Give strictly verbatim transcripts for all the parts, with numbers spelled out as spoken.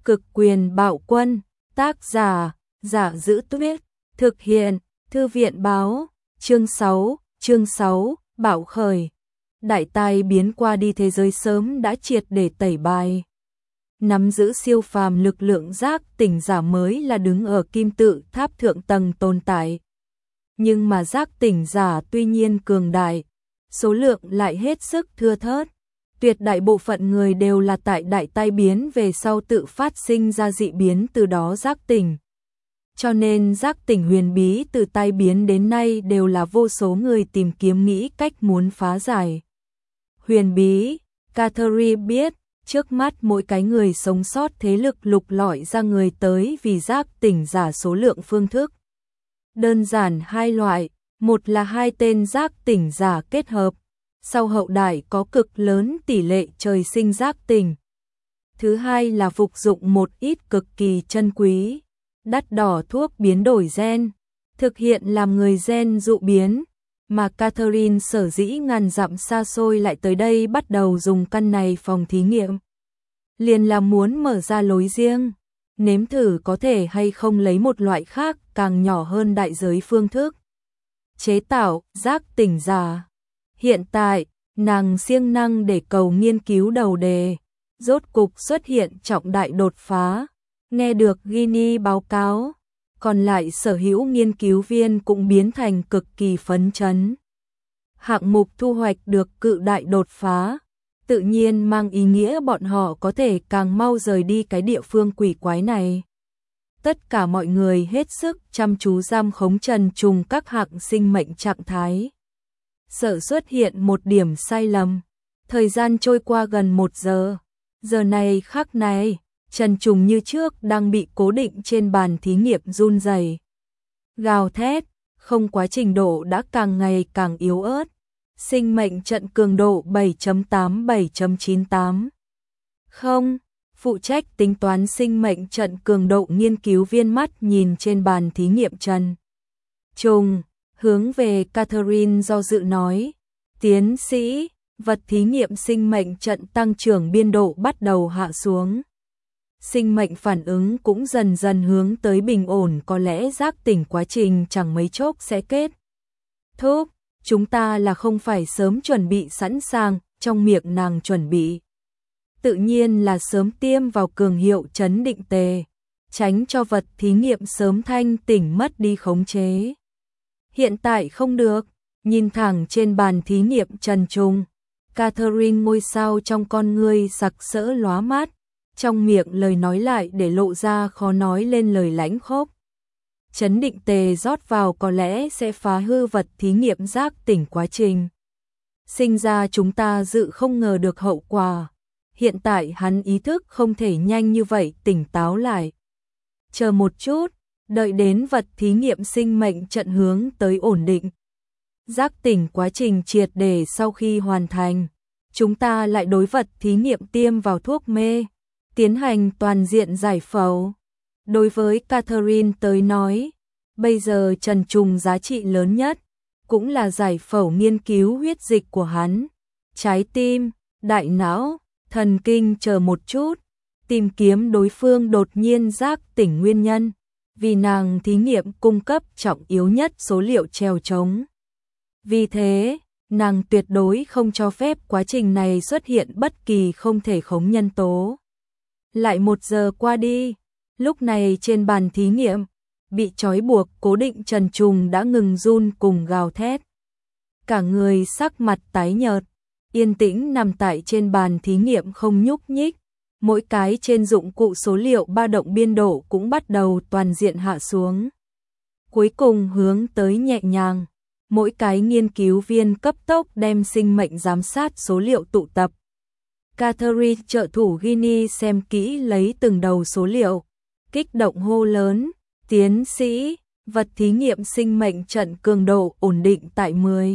Cực quyền bạo quân, tác giả, Giả Giữ Tuyết, thực hiện, Thư viện báo, chương sáu, chương sáu, bạo khởi. Đại tai biến qua đi thế giới sớm đã triệt để tẩy bài. Nắm giữ siêu phàm lực lượng giác tỉnh giả mới là đứng ở kim tự tháp thượng tầng tồn tại. Nhưng mà giác tỉnh giả tuy nhiên cường đại, số lượng lại hết sức thưa thớt. Tuyệt đại bộ phận người đều là tại đại tai biến về sau tự phát sinh ra dị biến từ đó giác tỉnh. Cho nên giác tỉnh huyền bí từ tai biến đến nay đều là vô số người tìm kiếm nghĩ cách muốn phá giải. Huyền bí, Catherine biết, trước mắt mỗi cái người sống sót thế lực lục lọi ra người tới vì giác tỉnh giả số lượng phương thức. Đơn giản hai loại, một là hai tên giác tỉnh giả kết hợp, sau hậu đại có cực lớn tỷ lệ trời sinh giác tỉnh. Thứ hai là phục dụng một ít cực kỳ chân quý, đắt đỏ thuốc biến đổi gen, thực hiện làm người gen dụ biến, mà Catherine sở dĩ ngàn dặm xa xôi lại tới đây bắt đầu dùng căn này phòng thí nghiệm. Liền là muốn mở ra lối riêng, nếm thử có thể hay không lấy một loại khác càng nhỏ hơn đại giới phương thức. Chế tạo, giác tỉnh giả. Hiện tại, nàng siêng năng để cầu nghiên cứu đầu đề, rốt cục xuất hiện trọng đại đột phá. Nghe được Ginny báo cáo, còn lại sở hữu nghiên cứu viên cũng biến thành cực kỳ phấn chấn. Hạng mục thu hoạch được cự đại đột phá, tự nhiên mang ý nghĩa bọn họ có thể càng mau rời đi cái địa phương quỷ quái này. Tất cả mọi người hết sức chăm chú giam khống trần trùng các hạng sinh mệnh trạng thái. Sợ xuất hiện một điểm sai lầm. Thời gian trôi qua gần một giờ. Giờ này khắc này, trần trùng như trước đang bị cố định trên bàn thí nghiệm run rẩy. Gào thét, không quá trình độ đã càng ngày càng yếu ớt. Sinh mệnh trận cường độ bảy chấm tám bảy chấm chín tám. Không, phụ trách tính toán sinh mệnh trận cường độ nghiên cứu viên mắt nhìn trên bàn thí nghiệm trần trùng, hướng về Catherine do dự nói, tiến sĩ, vật thí nghiệm sinh mệnh trận tăng trưởng biên độ bắt đầu hạ xuống. Sinh mệnh phản ứng cũng dần dần hướng tới bình ổn, có lẽ giác tỉnh quá trình chẳng mấy chốc sẽ kết thúc. Chúng ta là không phải sớm chuẩn bị sẵn sàng, trong miệng nàng chuẩn bị. Tự nhiên là sớm tiêm vào cường hiệu trấn định tề, tránh cho vật thí nghiệm sớm thanh tỉnh mất đi khống chế. Hiện tại không được, nhìn thẳng trên bàn thí nghiệm trần trùng, Catherine ngôi sao trong con ngươi sặc sỡ lóa mắt, trong miệng lời nói lại để lộ ra khó nói lên lời lãnh khốc. Trấn định tề rót vào có lẽ sẽ phá hư vật thí nghiệm giác tỉnh quá trình. Sinh ra chúng ta dự không ngờ được hậu quả. Hiện tại hắn ý thức không thể nhanh như vậy tỉnh táo lại. Chờ một chút, đợi đến vật thí nghiệm sinh mệnh trận hướng tới ổn định. Giác tỉnh quá trình triệt để sau khi hoàn thành, chúng ta lại đối vật thí nghiệm tiêm vào thuốc mê, tiến hành toàn diện giải phẫu. Đối với Catherine tới nói, bây giờ trần trùng giá trị lớn nhất, cũng là giải phẫu nghiên cứu huyết dịch của hắn, trái tim, đại não, thần kinh chờ một chút, tìm kiếm đối phương đột nhiên giác tỉnh nguyên nhân, vì nàng thí nghiệm cung cấp trọng yếu nhất số liệu trèo trống. Vì thế, nàng tuyệt đối không cho phép quá trình này xuất hiện bất kỳ không thể khống nhân tố. Lại một giờ qua đi, lúc này trên bàn thí nghiệm, bị trói buộc cố định trần trùng đã ngừng run cùng gào thét. Cả người sắc mặt tái nhợt, yên tĩnh nằm tại trên bàn thí nghiệm không nhúc nhích, mỗi cái trên dụng cụ số liệu ba động biên độ cũng bắt đầu toàn diện hạ xuống. Cuối cùng hướng tới nhẹ nhàng, mỗi cái nghiên cứu viên cấp tốc đem sinh mệnh giám sát số liệu tụ tập. Catherine trợ thủ Ginny xem kỹ lấy từng đầu số liệu, kích động hô lớn, tiến sĩ, vật thí nghiệm sinh mệnh trận cường độ ổn định tại mười.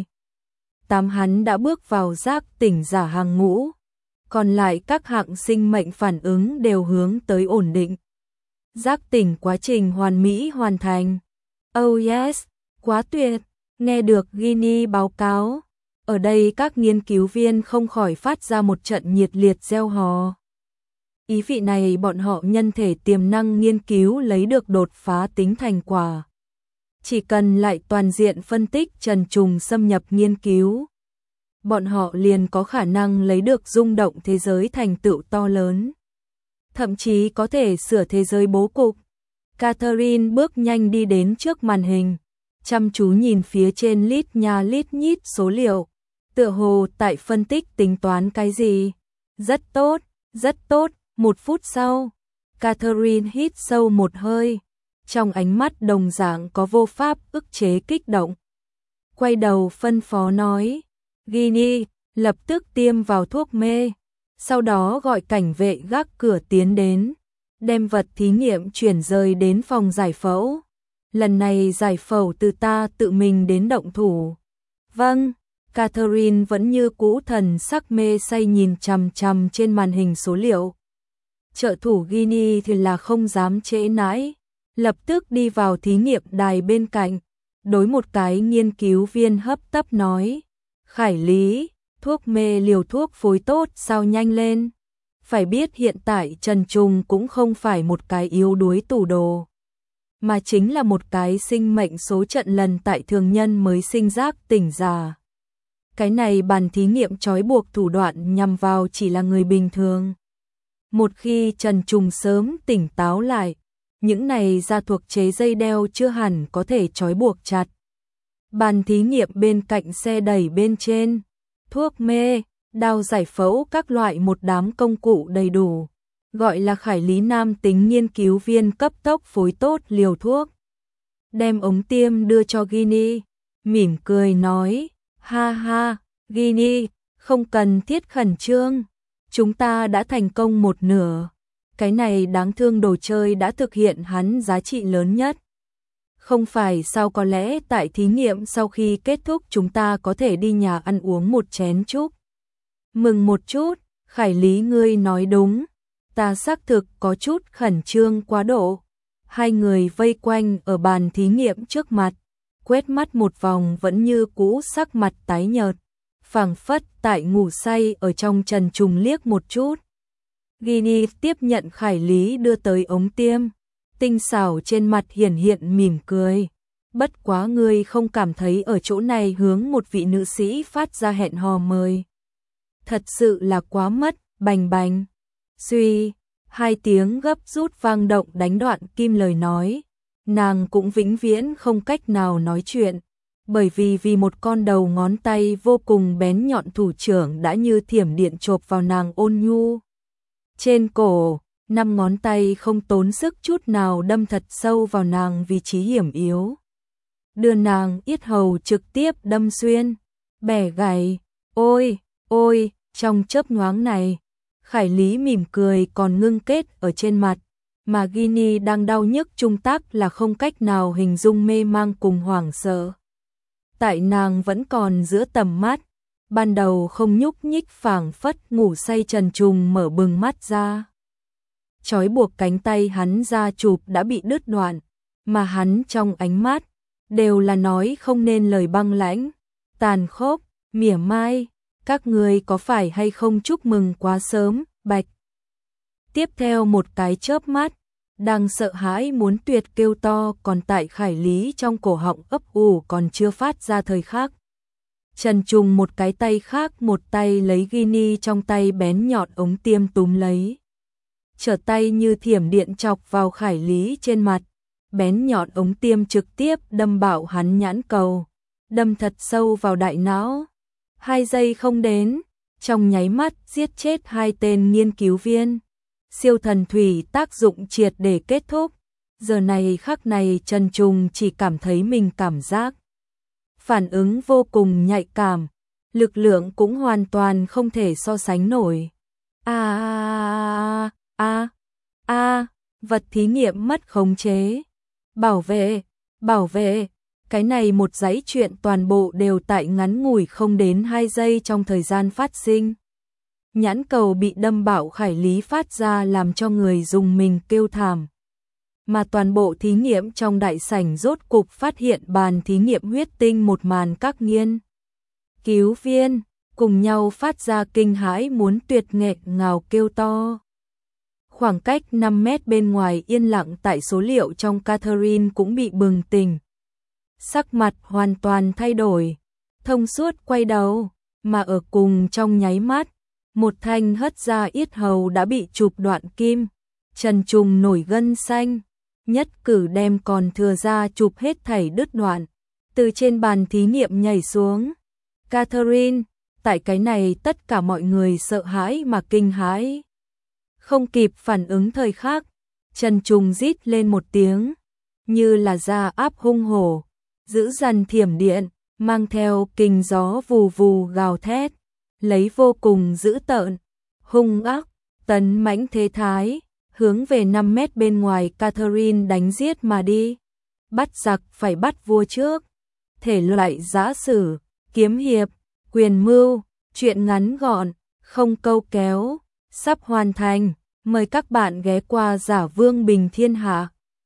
Tám hắn đã bước vào giác tỉnh giả hàng ngũ, còn lại các hạng sinh mệnh phản ứng đều hướng tới ổn định. Giác tỉnh quá trình hoàn mỹ hoàn thành. Oh yes, quá tuyệt, nghe được Ginny báo cáo. Ở đây các nghiên cứu viên không khỏi phát ra một trận nhiệt liệt reo hò. Ý vị này bọn họ nhân thể tiềm năng nghiên cứu lấy được đột phá tính thành quả. Chỉ cần lại toàn diện phân tích trần trùng xâm nhập nghiên cứu, bọn họ liền có khả năng lấy được rung động thế giới thành tựu to lớn. Thậm chí có thể sửa thế giới bố cục. Catherine bước nhanh đi đến trước màn hình, chăm chú nhìn phía trên lít nha lít nhít số liệu, tựa hồ tại phân tích tính toán cái gì. Rất tốt, rất tốt. Một phút sau, Catherine hít sâu một hơi, trong ánh mắt đồng dạng có vô pháp ức chế kích động. Quay đầu phân phó nói, Ginny, lập tức tiêm vào thuốc mê, sau đó gọi cảnh vệ gác cửa tiến đến, đem vật thí nghiệm chuyển rời đến phòng giải phẫu. Lần này giải phẫu từ ta tự mình đến động thủ. Vâng, Catherine vẫn như cũ thần sắc mê say nhìn chằm chằm trên màn hình số liệu. Trợ thủ Ginny thì là không dám trễ nãi, lập tức đi vào thí nghiệm đài bên cạnh, đối một cái nghiên cứu viên hấp tấp nói, Khải Lý, thuốc mê liều thuốc phối tốt sao nhanh lên. Phải biết hiện tại Trần Trùng cũng không phải một cái yếu đuối tủ đồ, mà chính là một cái sinh mệnh số trận lần tại thường nhân mới sinh giác tỉnh già. Cái này bàn thí nghiệm trói buộc thủ đoạn nhằm vào chỉ là người bình thường. Một khi Trần Trùng sớm tỉnh táo lại, những này ra thuộc chế dây đeo chưa hẳn có thể trói buộc chặt. Bàn thí nghiệm bên cạnh xe đẩy bên trên, thuốc mê, đao giải phẫu các loại một đám công cụ đầy đủ, gọi là Khải Lý nam tính nghiên cứu viên cấp tốc phối tốt liều thuốc. Đem ống tiêm đưa cho Ginny, mỉm cười nói, ha ha, Ginny, không cần thiết khẩn trương, chúng ta đã thành công một nửa, cái này đáng thương đồ chơi đã thực hiện hắn giá trị lớn nhất. Không phải sao có lẽ tại thí nghiệm sau khi kết thúc chúng ta có thể đi nhà ăn uống một chén chúc mừng một chút. Khải Lý ngươi nói đúng, ta xác thực có chút khẩn trương quá độ. Hai người vây quanh ở bàn thí nghiệm trước mặt, quét mắt một vòng vẫn như cũ sắc mặt tái nhợt, phảng phất tại ngủ say ở trong Trần Trùng liếc một chút. Ginny tiếp nhận Khải Lý đưa tới ống tiêm, tinh xảo trên mặt hiển hiện mỉm cười. Bất quá ngươi không cảm thấy ở chỗ này hướng một vị nữ sĩ phát ra hẹn hò mời. Thật sự là quá mất, bành bành. Suy, hai tiếng gấp rút vang động đánh đoạn Kim lời nói. Nàng cũng vĩnh viễn không cách nào nói chuyện, bởi vì vì một con đầu ngón tay vô cùng bén nhọn thủ trưởng đã như thiểm điện chộp vào nàng ôn nhu. Trên cổ, năm ngón tay không tốn sức chút nào đâm thật sâu vào nàng vị trí hiểm yếu. Đưa nàng yết hầu trực tiếp đâm xuyên, bẻ gãy. Ôi, ôi, trong chớp nhoáng này, Khải Lý mỉm cười còn ngưng kết ở trên mặt, mà Ginny đang đau nhức trung tác là không cách nào hình dung mê mang cùng hoảng sợ. Tại nàng vẫn còn giữa tầm mắt, ban đầu không nhúc nhích phảng phất ngủ say Trần Trùng mở bừng mắt ra. Trói buộc cánh tay hắn ra chụp đã bị đứt đoạn, mà hắn trong ánh mắt đều là nói không nên lời băng lãnh, tàn khốc, mỉa mai. Các người có phải hay không chúc mừng quá sớm, Bạch? Tiếp theo một cái chớp mắt, đang sợ hãi muốn tuyệt kêu to còn tại Khải Lý trong cổ họng ấp ủ còn chưa phát ra thời khắc. Trần Trùng một cái tay khác một tay lấy Ginny trong tay bén nhọn ống tiêm túm lấy. Trở tay như thiểm điện chọc vào Khải Lý trên mặt, bén nhọn ống tiêm trực tiếp đâm bạo hắn nhãn cầu, đâm thật sâu vào đại não. Hai giây không đến, trong nháy mắt giết chết hai tên nghiên cứu viên. Siêu thần thủy tác dụng triệt để kết thúc. Giờ này khắc này Trần Trùng chỉ cảm thấy mình cảm giác phản ứng vô cùng nhạy cảm, lực lượng cũng hoàn toàn không thể so sánh nổi. A a a a, vật thí nghiệm mất khống chế. Bảo vệ, bảo vệ. Cái này một dãy chuyện toàn bộ đều tại ngắn ngủi không đến hai giây trong thời gian phát sinh. Nhãn cầu bị đâm bạo Khải Lý phát ra làm cho người dùng mình kêu thảm. Mà toàn bộ thí nghiệm trong đại sảnh rốt cục phát hiện bàn thí nghiệm huyết tinh một màn các nghiên cứu viên cùng nhau phát ra kinh hãi muốn tuyệt nghẹn ngào kêu to. Khoảng cách năm mét bên ngoài yên lặng tại số liệu trong Catherine cũng bị bừng tỉnh. Sắc mặt hoàn toàn thay đổi, thông suốt quay đầu, mà ở cùng trong nháy mắt, một thanh hất ra yết hầu đã bị chụp đoạn kim, Trần Trùng nổi gân xanh, nhất cử đem còn thừa ra chụp hết thảy đứt đoạn, từ trên bàn thí nghiệm nhảy xuống. Catherine, tại cái này tất cả mọi người sợ hãi mà kinh hãi. Không kịp phản ứng thời khắc, Trần Trùng rít lên một tiếng, như là da áp hung hổ, dữ dằn thiểm điện, mang theo kình gió vù vù gào thét, lấy vô cùng dữ tợn, hung ác, tấn mãnh thế thái, hướng về năm mét bên ngoài Catherine đánh giết mà đi. Bắt giặc phải bắt vua trước. Thể loại giã sử, kiếm hiệp, quyền mưu, truyện ngắn gọn, không câu kéo, sắp hoàn thành. Mời các bạn ghé qua Giả Vương Bình Thiên Hạ.